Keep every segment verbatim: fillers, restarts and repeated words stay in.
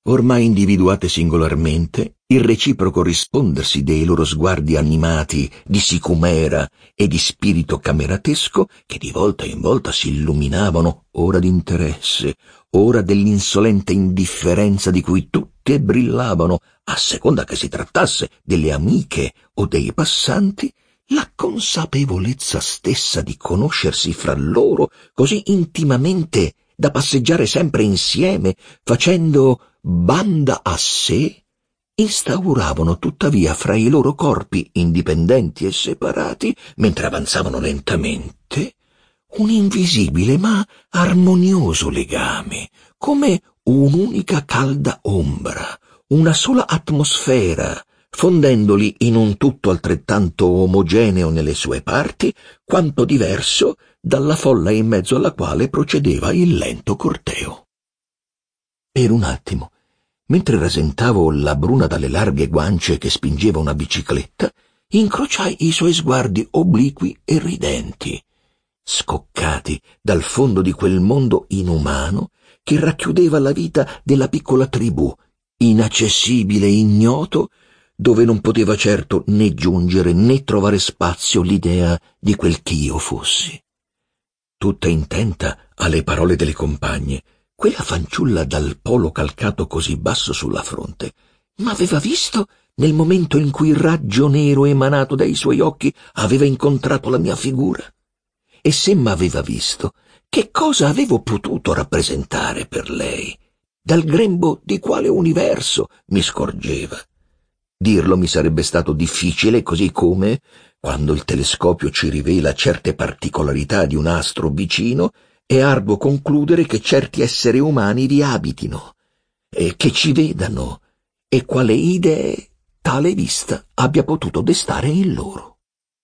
ormai individuate singolarmente, il reciproco rispondersi dei loro sguardi animati di sicumera e di spirito cameratesco che di volta in volta si illuminavano ora d'interesse, ora dell'insolente indifferenza di cui tutte brillavano, a seconda che si trattasse delle amiche o dei passanti, la consapevolezza stessa di conoscersi fra loro così intimamente da passeggiare sempre insieme, facendo banda a sé, instauravano tuttavia fra i loro corpi indipendenti e separati, mentre avanzavano lentamente, un invisibile ma armonioso legame, come un'unica calda ombra, una sola atmosfera, fondendoli in un tutto altrettanto omogeneo nelle sue parti, quanto diverso dalla folla in mezzo alla quale procedeva il lento corteo. Per un attimo, mentre rasentavo la bruna dalle larghe guance che spingeva una bicicletta, incrociai i suoi sguardi obliqui e ridenti, scoccati dal fondo di quel mondo inumano che racchiudeva la vita della piccola tribù, inaccessibile e ignoto, dove non poteva certo né giungere né trovare spazio l'idea di quel che io fossi. Tutta intenta alle parole delle compagne, quella fanciulla dal polo calcato così basso sulla fronte m'aveva visto nel momento in cui il raggio nero emanato dai suoi occhi aveva incontrato la mia figura? E se m'aveva visto, che cosa avevo potuto rappresentare per lei? Dal grembo di quale universo mi scorgeva? Dirlo mi sarebbe stato difficile, così come, quando il telescopio ci rivela certe particolarità di un astro vicino, è arduo concludere che certi esseri umani vi abitino, e che ci vedano, e quale idee tale vista abbia potuto destare in loro.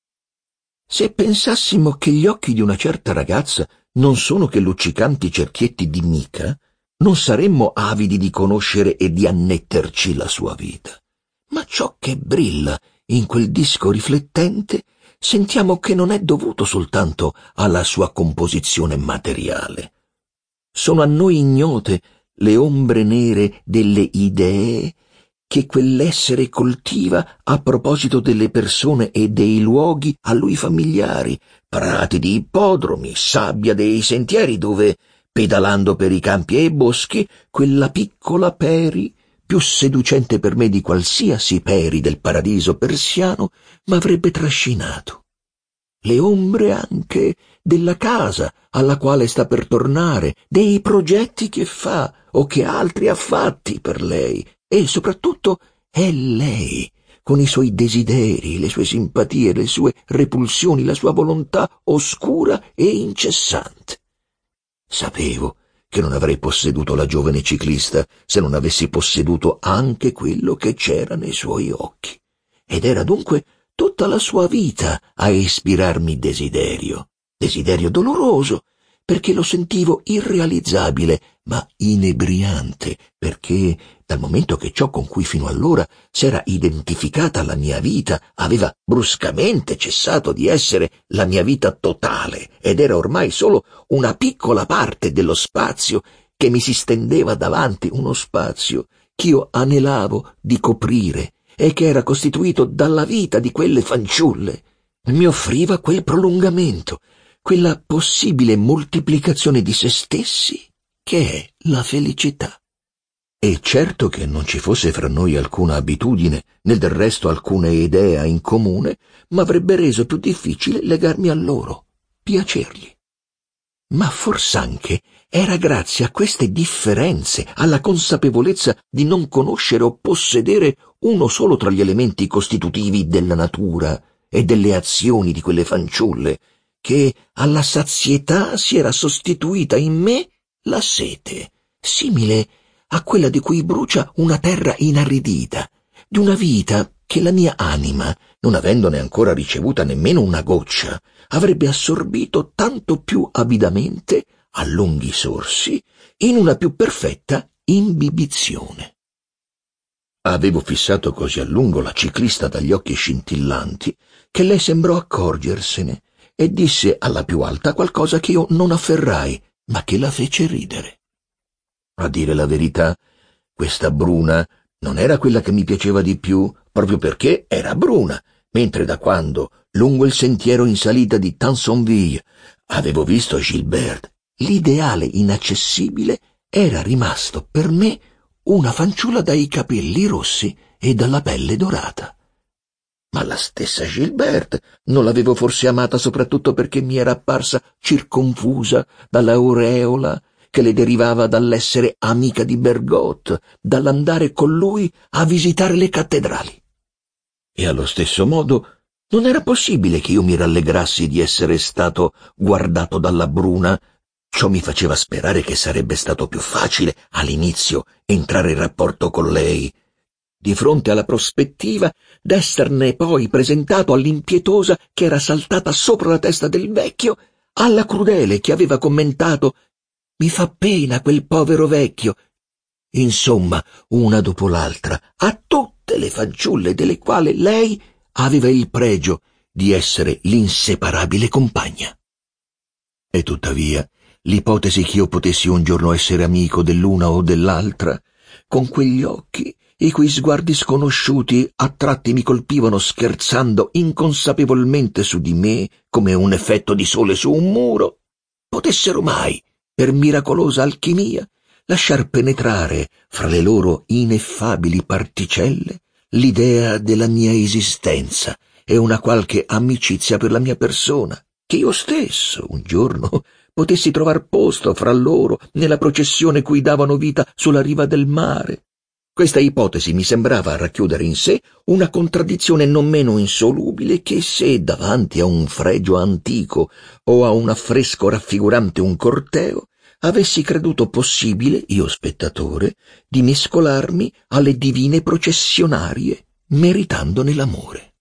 Se pensassimo che gli occhi di una certa ragazza non sono che luccicanti cerchietti di mica, non saremmo avidi di conoscere e di annetterci la sua vita. Ma ciò che brilla in quel disco riflettente sentiamo che non è dovuto soltanto alla sua composizione materiale. Sono a noi ignote le ombre nere delle idee che quell'essere coltiva a proposito delle persone e dei luoghi a lui familiari, prati di ippodromi, sabbia dei sentieri dove, pedalando per i campi e i boschi, quella piccola Peri, più seducente per me di qualsiasi Peri del paradiso persiano, m'avrebbe trascinato. Le ombre anche della casa alla quale sta per tornare, dei progetti che fa o che altri ha fatti per lei, e soprattutto è lei, con i suoi desideri, le sue simpatie, le sue repulsioni, la sua volontà oscura e incessante. Sapevo che non avrei posseduto la giovane ciclista se non avessi posseduto anche quello che c'era nei suoi occhi, ed era dunque tutta la sua vita a ispirarmi desiderio, desiderio doloroso, perché lo sentivo irrealizzabile, ma inebriante, perché dal momento che ciò con cui fino allora s'era identificata la mia vita aveva bruscamente cessato di essere la mia vita totale ed era ormai solo una piccola parte dello spazio che mi si stendeva davanti, uno spazio ch'io anelavo di coprire e che era costituito dalla vita di quelle fanciulle, mi offriva quel prolungamento, quella possibile moltiplicazione di se stessi che è la felicità. E certo che non ci fosse fra noi alcuna abitudine, né del resto alcuna idea in comune, m'avrebbe reso più difficile legarmi a loro, piacergli. Ma fors'anche era grazie a queste differenze, alla consapevolezza di non conoscere o possedere uno solo tra gli elementi costitutivi della natura e delle azioni di quelle fanciulle, che alla sazietà si era sostituita in me la sete, simile a quella di cui brucia una terra inaridita, di una vita che la mia anima, non avendone ancora ricevuta nemmeno una goccia, avrebbe assorbito tanto più avidamente, a lunghi sorsi, in una più perfetta imbibizione. Avevo fissato così a lungo la ciclista dagli occhi scintillanti che lei sembrò accorgersene e disse alla più alta qualcosa che io non afferrai, ma che la fece ridere. A dire la verità, questa Bruna non era quella che mi piaceva di più, proprio perché era bruna, mentre da quando, lungo il sentiero in salita di Tansonville, avevo visto Gilberte, l'ideale inaccessibile era rimasto per me una fanciulla dai capelli rossi e dalla pelle dorata. Ma la stessa Gilberte non l'avevo forse amata soprattutto perché mi era apparsa circonfusa dall'aureola che le derivava dall'essere amica di Bergotte, dall'andare con lui a visitare le cattedrali. E allo stesso modo non era possibile che io mi rallegrassi di essere stato guardato dalla Bruna. Ciò mi faceva sperare che sarebbe stato più facile all'inizio entrare in rapporto con lei, di fronte alla prospettiva d'esserne poi presentato all'impietosa che era saltata sopra la testa del vecchio, alla crudele che aveva commentato «Mi fa pena quel povero vecchio». Insomma, una dopo l'altra, a tutte le fanciulle delle quali lei aveva il pregio di essere l'inseparabile compagna. E tuttavia, l'ipotesi che io potessi un giorno essere amico dell'una o dell'altra, con quegli occhi i cui sguardi sconosciuti a tratti mi colpivano scherzando inconsapevolmente su di me come un effetto di sole su un muro, potessero mai, per miracolosa alchimia, lasciar penetrare fra le loro ineffabili particelle l'idea della mia esistenza e una qualche amicizia per la mia persona, che io stesso, un giorno, potessi trovar posto fra loro nella processione cui davano vita sulla riva del mare. Questa ipotesi mi sembrava racchiudere in sé una contraddizione non meno insolubile che se, davanti a un fregio antico o a un affresco raffigurante un corteo, avessi creduto possibile, io spettatore, di mescolarmi alle divine processionarie, meritandone l'amore.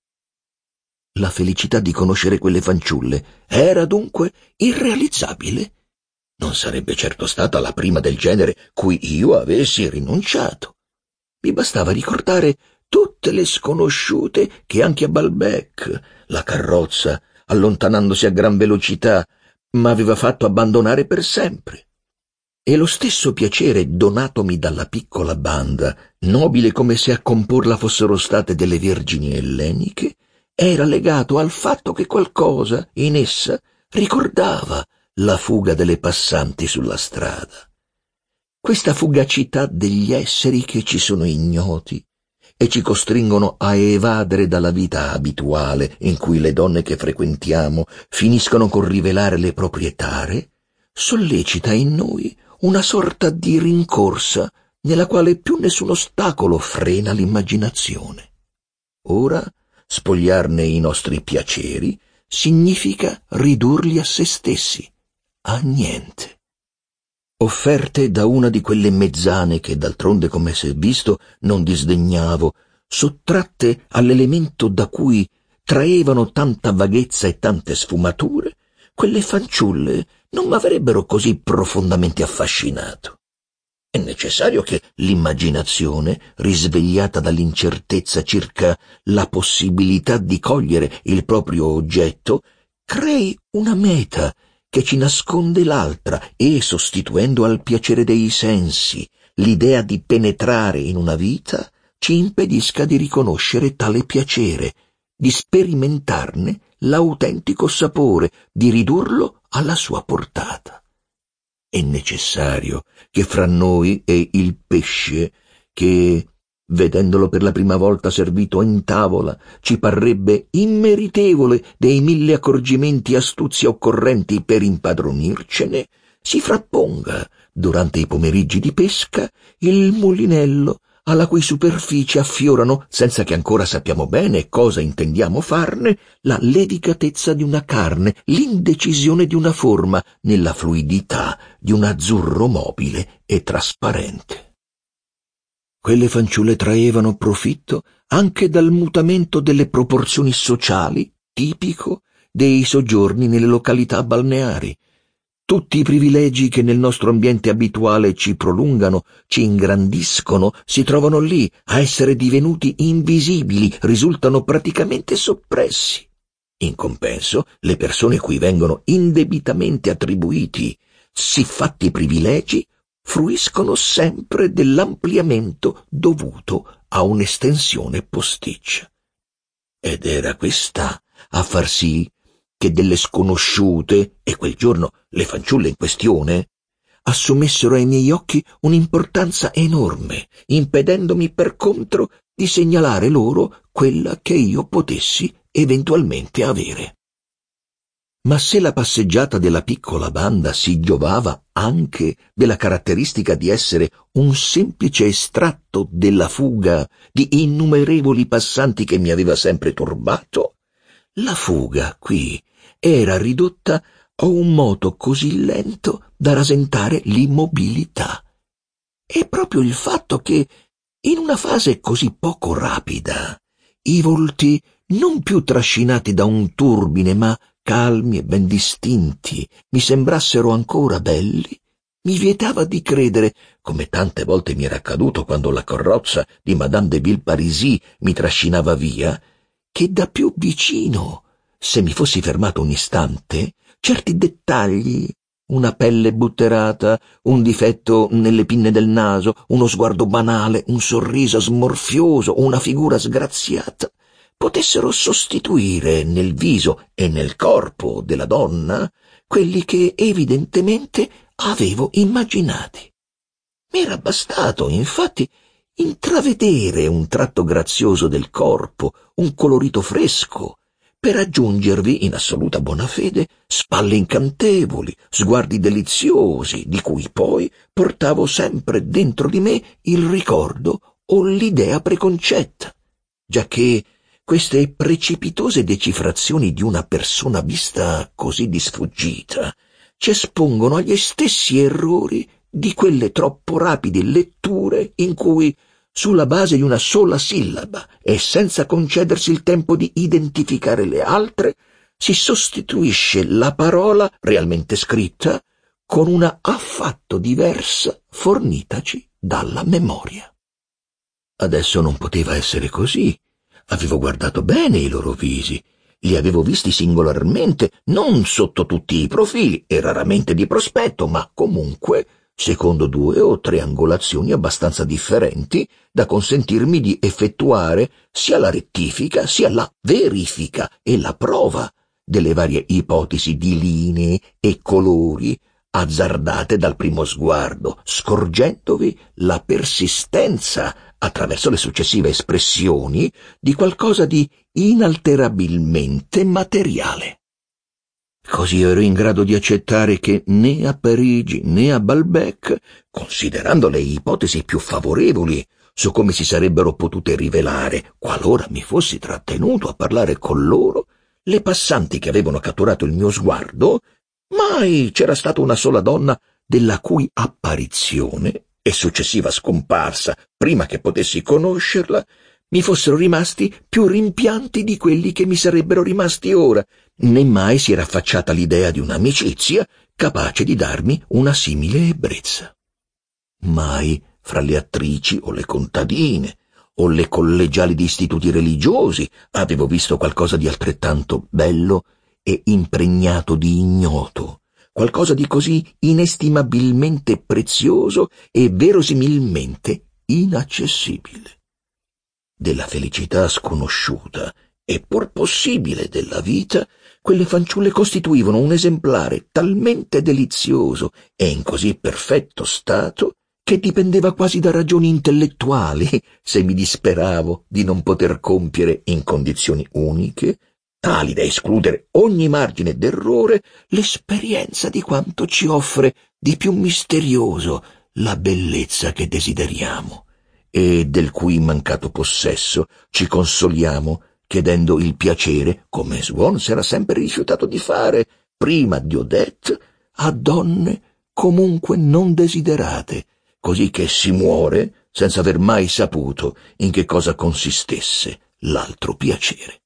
La felicità di conoscere quelle fanciulle era dunque irrealizzabile. Non sarebbe certo stata la prima del genere cui io avessi rinunciato. Mi bastava ricordare tutte le sconosciute che anche a Balbec la carrozza, allontanandosi a gran velocità, m'aveva fatto abbandonare per sempre. E lo stesso piacere donatomi dalla piccola banda, nobile come se a comporla fossero state delle vergini elleniche, era legato al fatto che qualcosa in essa ricordava la fuga delle passanti sulla strada. Questa fugacità degli esseri che ci sono ignoti e ci costringono a evadere dalla vita abituale in cui le donne che frequentiamo finiscono con rivelare le proprie tare, sollecita in noi una sorta di rincorsa nella quale più nessun ostacolo frena l'immaginazione. Ora, spogliarne i nostri piaceri significa ridurli a se stessi, a niente. Offerte da una di quelle mezzane che d'altronde, come s'è visto, non disdegnavo, sottratte all'elemento da cui traevano tanta vaghezza e tante sfumature, quelle fanciulle non m'avrebbero così profondamente affascinato. È necessario che l'immaginazione, risvegliata dall'incertezza circa la possibilità di cogliere il proprio oggetto, crei una meta che ci nasconde l'altra e, sostituendo al piacere dei sensi l'idea di penetrare in una vita, ci impedisca di riconoscere tale piacere, di sperimentarne l'autentico sapore, di ridurlo alla sua portata. È necessario che fra noi e il pesce, che, vedendolo per la prima volta servito in tavola, ci parrebbe immeritevole dei mille accorgimenti e astuzie occorrenti per impadronircene, si frapponga, durante i pomeriggi di pesca, il mulinello alla cui superficie affiorano, senza che ancora sappiamo bene cosa intendiamo farne, la levicatezza di una carne, l'indecisione di una forma, nella fluidità di un azzurro mobile e trasparente. Quelle fanciulle traevano profitto anche dal mutamento delle proporzioni sociali tipico dei soggiorni nelle località balneari. Tutti i privilegi che nel nostro ambiente abituale ci prolungano, ci ingrandiscono, si trovano lì a essere divenuti invisibili, risultano praticamente soppressi. In compenso, le persone cui vengono indebitamente attribuiti siffatti privilegi fruiscono sempre dell'ampliamento dovuto a un'estensione posticcia. Ed era questa a far sì che delle sconosciute, e quel giorno le fanciulle in questione, assumessero ai miei occhi un'importanza enorme, impedendomi per contro di segnalare loro quella che io potessi eventualmente avere. Ma se la passeggiata della piccola banda si giovava anche della caratteristica di essere un semplice estratto della fuga di innumerevoli passanti che mi aveva sempre turbato, la fuga qui era ridotta a un moto così lento da rasentare l'immobilità. E proprio il fatto che, in una fase così poco rapida, i volti non più trascinati da un turbine, ma calmi e ben distinti, mi sembrassero ancora belli, mi vietava di credere, come tante volte mi era accaduto quando la carrozza di Madame de Villeparisis mi trascinava via, che da più vicino, se mi fossi fermato un istante, certi dettagli, una pelle butterata, un difetto nelle pinne del naso, uno sguardo banale, un sorriso smorfioso, una figura sgraziata, potessero sostituire nel viso e nel corpo della donna quelli che evidentemente avevo immaginati. M'era bastato, infatti, intravedere un tratto grazioso del corpo, un colorito fresco, per aggiungervi, in assoluta buona fede, spalle incantevoli, sguardi deliziosi, di cui poi portavo sempre dentro di me il ricordo o l'idea preconcetta, giacché queste precipitose decifrazioni di una persona vista così di sfuggita ci espongono agli stessi errori di quelle troppo rapide letture in cui, sulla base di una sola sillaba e senza concedersi il tempo di identificare le altre, si sostituisce la parola realmente scritta con una affatto diversa fornitaci dalla memoria. Adesso non poteva essere così. Avevo guardato bene i loro visi, li avevo visti singolarmente, non sotto tutti i profili e raramente di prospetto, ma comunque secondo due o tre angolazioni abbastanza differenti da consentirmi di effettuare sia la rettifica, sia la verifica e la prova delle varie ipotesi di linee e colori azzardate dal primo sguardo, scorgendovi la persistenza attraverso le successive espressioni di qualcosa di inalterabilmente materiale. Così ero in grado di accettare che né a Parigi né a Balbec, considerando le ipotesi più favorevoli su come si sarebbero potute rivelare qualora mi fossi trattenuto a parlare con loro, le passanti che avevano catturato il mio sguardo, mai c'era stata una sola donna della cui apparizione e successiva scomparsa, prima che potessi conoscerla, mi fossero rimasti più rimpianti di quelli che mi sarebbero rimasti ora, né mai si era affacciata l'idea di un'amicizia capace di darmi una simile ebbrezza. Mai fra le attrici o le contadine o le collegiali di istituti religiosi avevo visto qualcosa di altrettanto bello e impregnato di ignoto, qualcosa di così inestimabilmente prezioso e verosimilmente inaccessibile. Della felicità sconosciuta e pur possibile della vita, quelle fanciulle costituivano un esemplare talmente delizioso e in così perfetto stato che dipendeva quasi da ragioni intellettuali se mi disperavo di non poter compiere in condizioni uniche, tali da escludere ogni margine d'errore, l'esperienza di quanto ci offre di più misterioso la bellezza che desideriamo e del cui mancato possesso ci consoliamo chiedendo il piacere, come Swann s'era sempre rifiutato di fare prima di Odette, a donne comunque non desiderate, così che si muore senza aver mai saputo in che cosa consistesse l'altro piacere.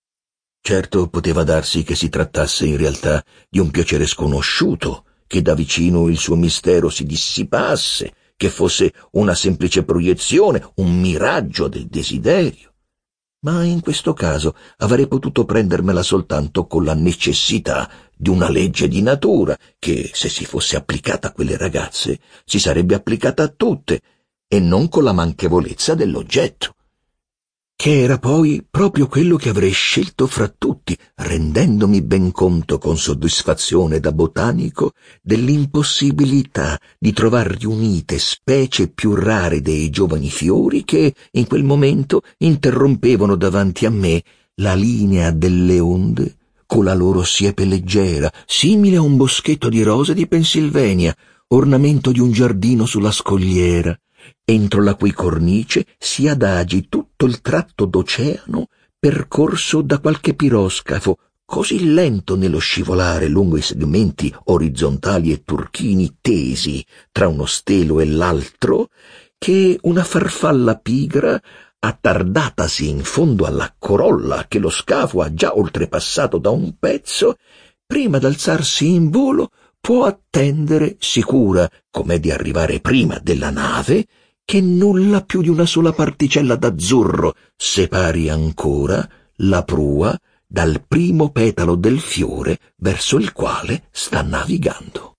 Certo poteva darsi che si trattasse in realtà di un piacere sconosciuto, che da vicino il suo mistero si dissipasse, che fosse una semplice proiezione, un miraggio del desiderio. Ma in questo caso avrei potuto prendermela soltanto con la necessità di una legge di natura che, se si fosse applicata a quelle ragazze, si sarebbe applicata a tutte, e non con la manchevolezza dell'oggetto, che era poi proprio quello che avrei scelto fra tutti, rendendomi ben conto con soddisfazione da botanico dell'impossibilità di trovar riunite specie più rare dei giovani fiori che in quel momento interrompevano davanti a me la linea delle onde con la loro siepe leggera, simile a un boschetto di rose di Pennsylvania, ornamento di un giardino sulla scogliera, entro la cui cornice si adagi tutto il tratto d'oceano percorso da qualche piroscafo, così lento nello scivolare lungo i segmenti orizzontali e turchini tesi tra uno stelo e l'altro, che una farfalla pigra, attardatasi in fondo alla corolla che lo scafo ha già oltrepassato da un pezzo, prima d'alzarsi in volo può attendere, sicura com'è di arrivare prima della nave, che nulla più di una sola particella d'azzurro separi ancora la prua dal primo petalo del fiore verso il quale sta navigando.